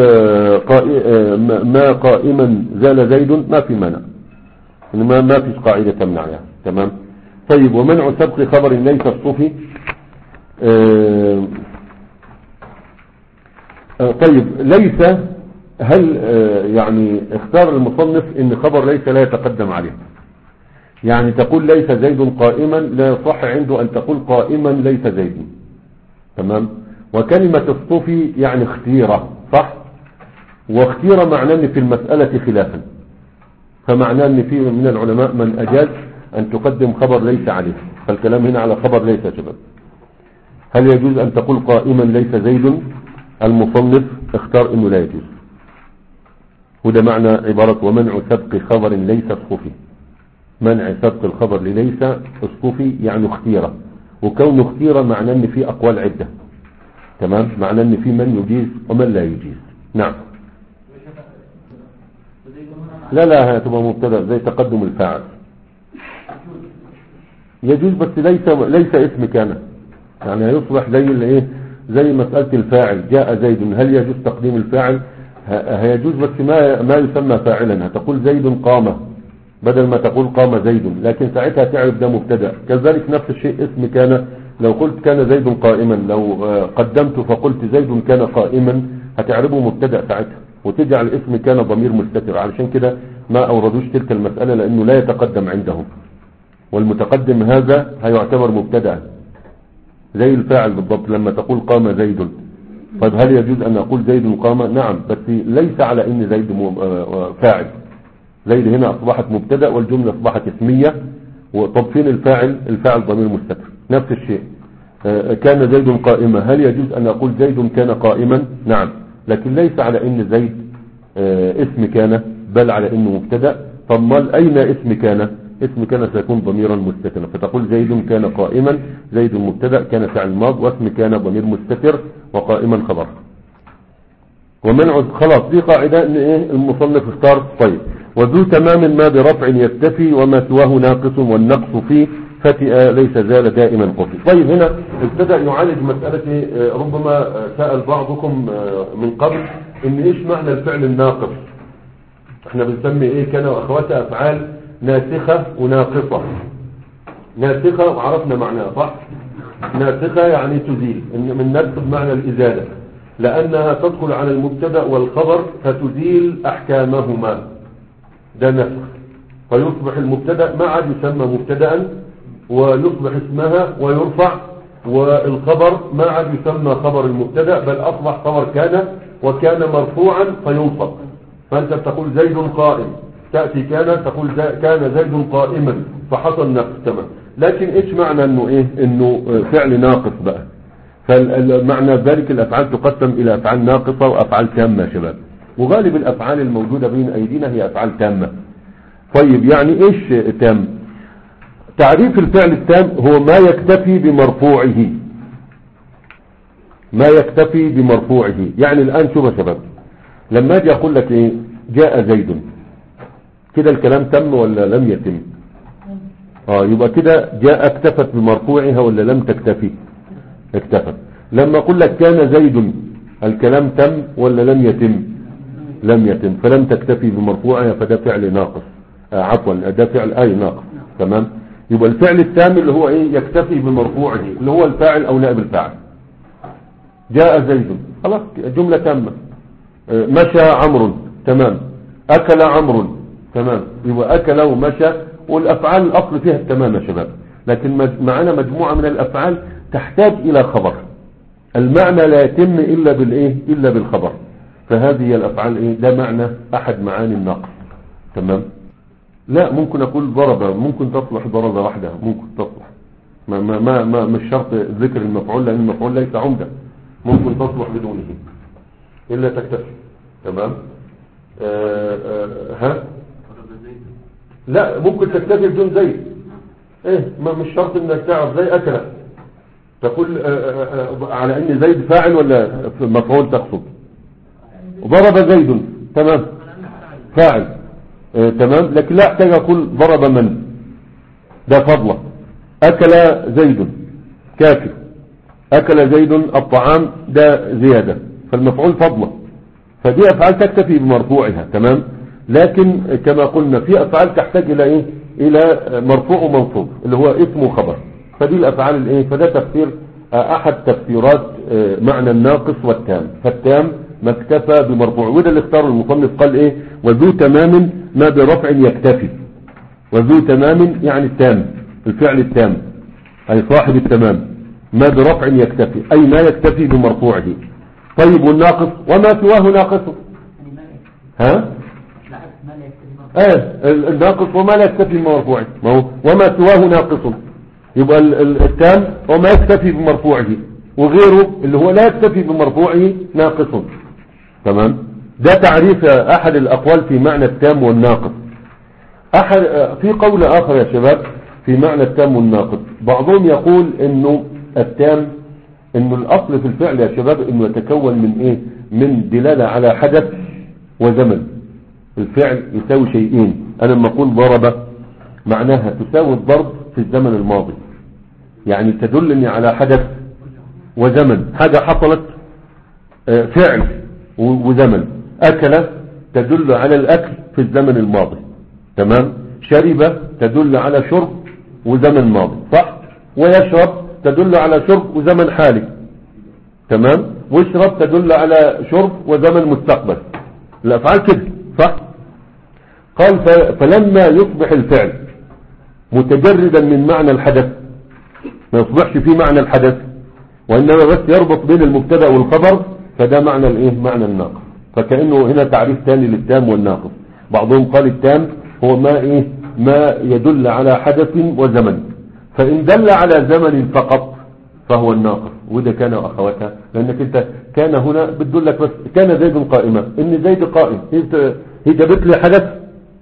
ما قائما زال زيد ما في مانع، ما ما فيش قاعدة تمنع يعني. تمام. طيب. ومنع سبق خبر ليس الصفي. اه اه طيب ليس هل اه يعني اختار المصنف ان خبر ليس لا يتقدم عليه، يعني تقول ليس زيد قائما لا يصح عنده ان تقول قائما ليس زيد. تمام. وكلمة الصفي يعني اختيرة صح، واختير معناه ان في المسألة خلافا، فمعناه ان في من العلماء من اجاز ان تقدم خبر ليس عليه، فالكلام هنا على خبر ليس شباب. هل يجوز ان تقول قائما ليس زيد؟ المصنف اختار انه لا يجوز، وده معنى عبارة ومنع سبق خبر ليس الصفي. منع سبق الخبر لليس الصفي يعني اختير، وكونه اختير معناه ان في اقوال عدة. تمام. معناه ان في من يجيز ومن لا يجيز. نعم. لا لا هتبقى مبتدا زي تقدم الفاعل يجوز، بس ليس ليس اسم كان، يعني هيصبح زي الايه زي مسألة الفاعل جاء زيد، هل يجوز تقديم الفاعل؟ هيجوز بس ما ما يسمى فاعلا، هتقول زيد قام بدل ما تقول قام زيد، لكن ساعتها تعرف ده مبتدا. كذلك نفس الشيء اسم كان، لو قلت كان زيد قائما، لو قدمت فقلت زيد كان قائما هتعربه مبتدا ساعتها، وتجعل اسم كان ضمير مستتر. علشان كده ما اوردوش تلك المسألة لانه لا يتقدم عندهم، والمتقدم هذا هيعتبر مبتدا زي الفاعل بالضبط. لما تقول قام زيد، طيب هل يجوز ان اقول زيد قام؟ نعم، بس ليس على ان زيد فاعل. زيد هنا اصبحت مبتدا والجملة اصبحت اسمية، وطب فين الفاعل؟ الفاعل ضمير مستتر. نفس الشيء كان زيد قائما، هل يجوز ان اقول زيد كان قائما؟ نعم، لكن ليس على ان زيد اسم كان، بل على انه مبتدا. طب مال اين اسم كان؟ اسم كان سيكون ضميرا مستترا، فتقول زيد كان قائما، زيد مبتدا، كان فعل ماض، واسم كان ضمير مستتر، وقائما خبر. ومنع خلاص دي قاعدة ان ايه المصنف اختار. طيب وذو تمام ما برفع يكتفي وما سواه ناقص والنقص فيه فتئ ليس زال دائما قفي. طيب هنا ابتدأ يعالج مسألة ربما سأل بعضكم من قبل ان ايش معنى الفعل الناقص. احنا بنسمي ايه كان واخواتها افعال ناسخة وناقصة. ناسخة وعرفنا معناها صح. ناسخة يعني تزيل، ان من نسخ بمعنى الازالة، لانها تدخل على المبتدا والخبر فتزيل احكامهما، ده نسخ، فيصبح المبتدا ما عاد يسمى مبتدا ويصبح اسمها ويرفع، والخبر ما عاد يسمى خبر المبتدا بل اصبح خبر كان، وكان مرفوعا فينصب. فانت تقول زيد قائم، تأتي كان تقول كان زيد قائما، فحصل نقص. تمام. لكن ايش معنى انه ايه انه فعل ناقص بقى؟ فمعنى ذلك الافعال تقسم الى افعال ناقصة وافعال تامة يا شباب، وغالب الافعال الموجودة بين ايدينا هي افعال تامة. طيب يعني ايش تام؟ تعريف الفعل التام هو ما يكتفي بمرفوعه، ما يكتفي بمرفوعه. يعني الان شوف يا شباب، لما اجي اقول لك ايه جاء زيد، كده الكلام تم ولا لم يتم؟ اه يبقى كده جاء اكتفت بمرفوعها ولا لم تكتفي؟ اكتفت. لما اقول لك كان زيد، الكلام تم ولا لم يتم؟ لم يتم، فلم تكتفي بمرفوعها، فده فعل ناقص. آه عفوا ده فعل اي ناقص. تمام. يبقى الفعل التام اللي هو ايه يكتفي بمرفوعه، اللي هو الفاعل او نائب الفاعل. جاء زيد خلاص جملة تامة. آه مشى عمرو، تمام. اكل عمرو، تمام. يبقى اكل ومشى، والافعال الاصل فيها التمام يا شباب. لكن معنا مجموعة من الافعال تحتاج الى خبر، المعنى لا يتم الا بالايه الا بالخبر، فهذه هي الافعال ايه ده معنى احد معاني النقص. تمام. لا ممكن اقول ضرب، ممكن تصلح ضرب وحدها، ممكن تصلح، ما ما ما, ما مش شرط ذكر المفعول لان المفعول ليس عمدة، ممكن تصلح بدونه الا تكتفي. تمام. آآ آآ ها لا ممكن تكتفي بدون زيد. ايه ما مش شرط انك تعرف زي اكله تقول آآ آآ على ان زيد فاعل ولا مفعول تقصد. ضرب زيد، تمام فاعل. آه تمام. لكن لا احتاج اقول ضرب من، ده فضله. اكل زيد كافر، اكل زيد الطعام ده زيادة، فالمفعول فضله، فدي افعال تكتفي بمرفوعها. تمام. لكن كما قلنا في افعال تحتاج الى ايه الى مرفوع ومنصوب اللي هو اسم وخبر، فدي الافعال الايه فده تفسير آه احد تفسيرات آه معنى الناقص والتام. فالتام ما اكتفى بمرفوع، وده اللي اختاره المصنف قال ايه وذو تمام ما برفع يكتفي. وذو تمام يعني التام، الفعل التام اي صاحب التمام، ما برفع يكتفي اي ما يكتفي بمرفوعه. طيب والناقص وما سواه ناقص، ها ايه الناقص وما لا يكتفي بمرفوعه، ما هو وما سواه ناقص، يبقى التام وما يكتفي بمرفوعه، وغيره اللي هو لا يكتفي بمرفوعه ناقص. تمام. ده تعريف احد الاقوال في معنى التام والناقص. احد في قول اخر يا شباب في معنى التام والناقص، بعضهم يقول انه التام انه الاصل في الفعل يا شباب انه يتكون من ايه من دلالة على حدث وزمن. الفعل يساوي شيئين، انا لما اقول ضرب معناها تساوي الضرب في الزمن الماضي، يعني تدلني على حدث وزمن، حاجة حصلت فعل وزمن. أكل تدل على الأكل في الزمن الماضي. تمام. شرب تدل على شرب وزمن ماضي صح، ويشرب تدل على شرب وزمن حالي. تمام. واشرب تدل على شرب وزمن مستقبل، الأفعال كده صح. قال فلما يصبح الفعل متجردا من معنى الحدث، ما يصبحش فيه معنى الحدث وإنما بس يربط بين المبتدا والخبر، فده معنى الايه معنى الناقص. فكأنه هنا تعريف ثاني للتام والناقص. بعضهم قال التام هو ما ايه ما يدل على حدث وزمن، فإن دل على زمن فقط فهو الناقص، وده كان واخواتها، لانك انت كان هنا بتدل لك بس كان زيد قائما، ان زيد قائم هي جابت لي حدث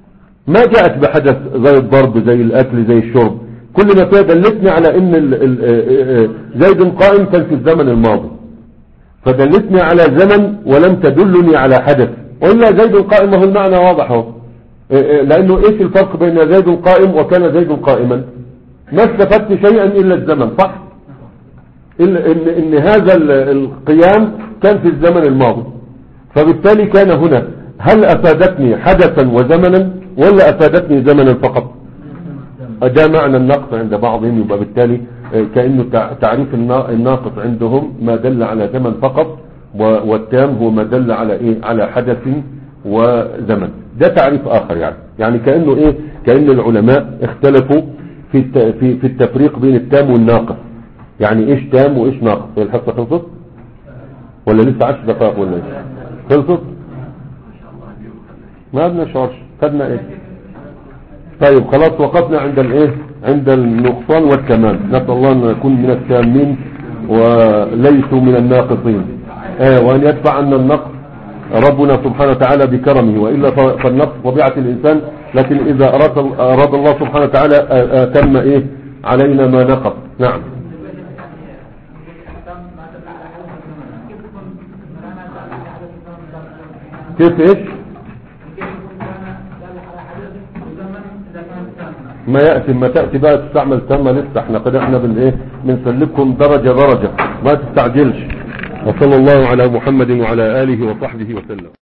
ما جاءت بحدث زي الضرب زي الاكل زي الشرب، كل ما فيها دلتني على ان ال- ال- زيد قائم كان في الزمن الماضي، فدلتني على زمن ولم تدلني على حدث. وإلا زيد قائم هو المعنى واضح اهو. لانه ايش الفرق بين زيد قائم وكان زيد قائما؟ ما استفدت شيئا الا الزمن، صح؟ إلا ان, إن هذا ال- القيام كان في الزمن الماضي، فبالتالي كان هنا هل افادتني حدثا وزمنا ولا افادتني زمنا فقط؟ ده معنى النقص عند بعضهم. يبقى بالتالي كأنه تعريف الناقص عندهم ما دل على زمن فقط، والتام هو ما دل على ايه؟ على حدث وزمن. ده تعريف اخر يعني. يعني كأنه ايه؟ كأن العلماء اختلفوا في في في التفريق بين التام والناقص. يعني ايش تام وايش ناقص؟ هي الحصة خلصت ولا لسه عشر دقائق ولا ايش؟ خلصت؟ ما بنشعرش خدنا ايه؟ طيب خلاص وقفنا عند الايه؟ عند النقصان والكمال. نسأل الله ان نكون من التامين وليسوا من الناقصين، آه وان يدفع عنا النقص ربنا سبحانه وتعالى بكرمه، وإلا فالنقص طبيعة الإنسان، لكن إذا أراد, أراد الله سبحانه وتعالى أتم إيه علينا ما نقص. نعم. كيف إيش ما يأتي ما تأتي بقى تستعمل تامة لسه احنا قد احنا بن ايه بنسلككم درجة درجة، ما تستعجلش. وصلى الله على محمد وعلى آله وصحبه وسلم.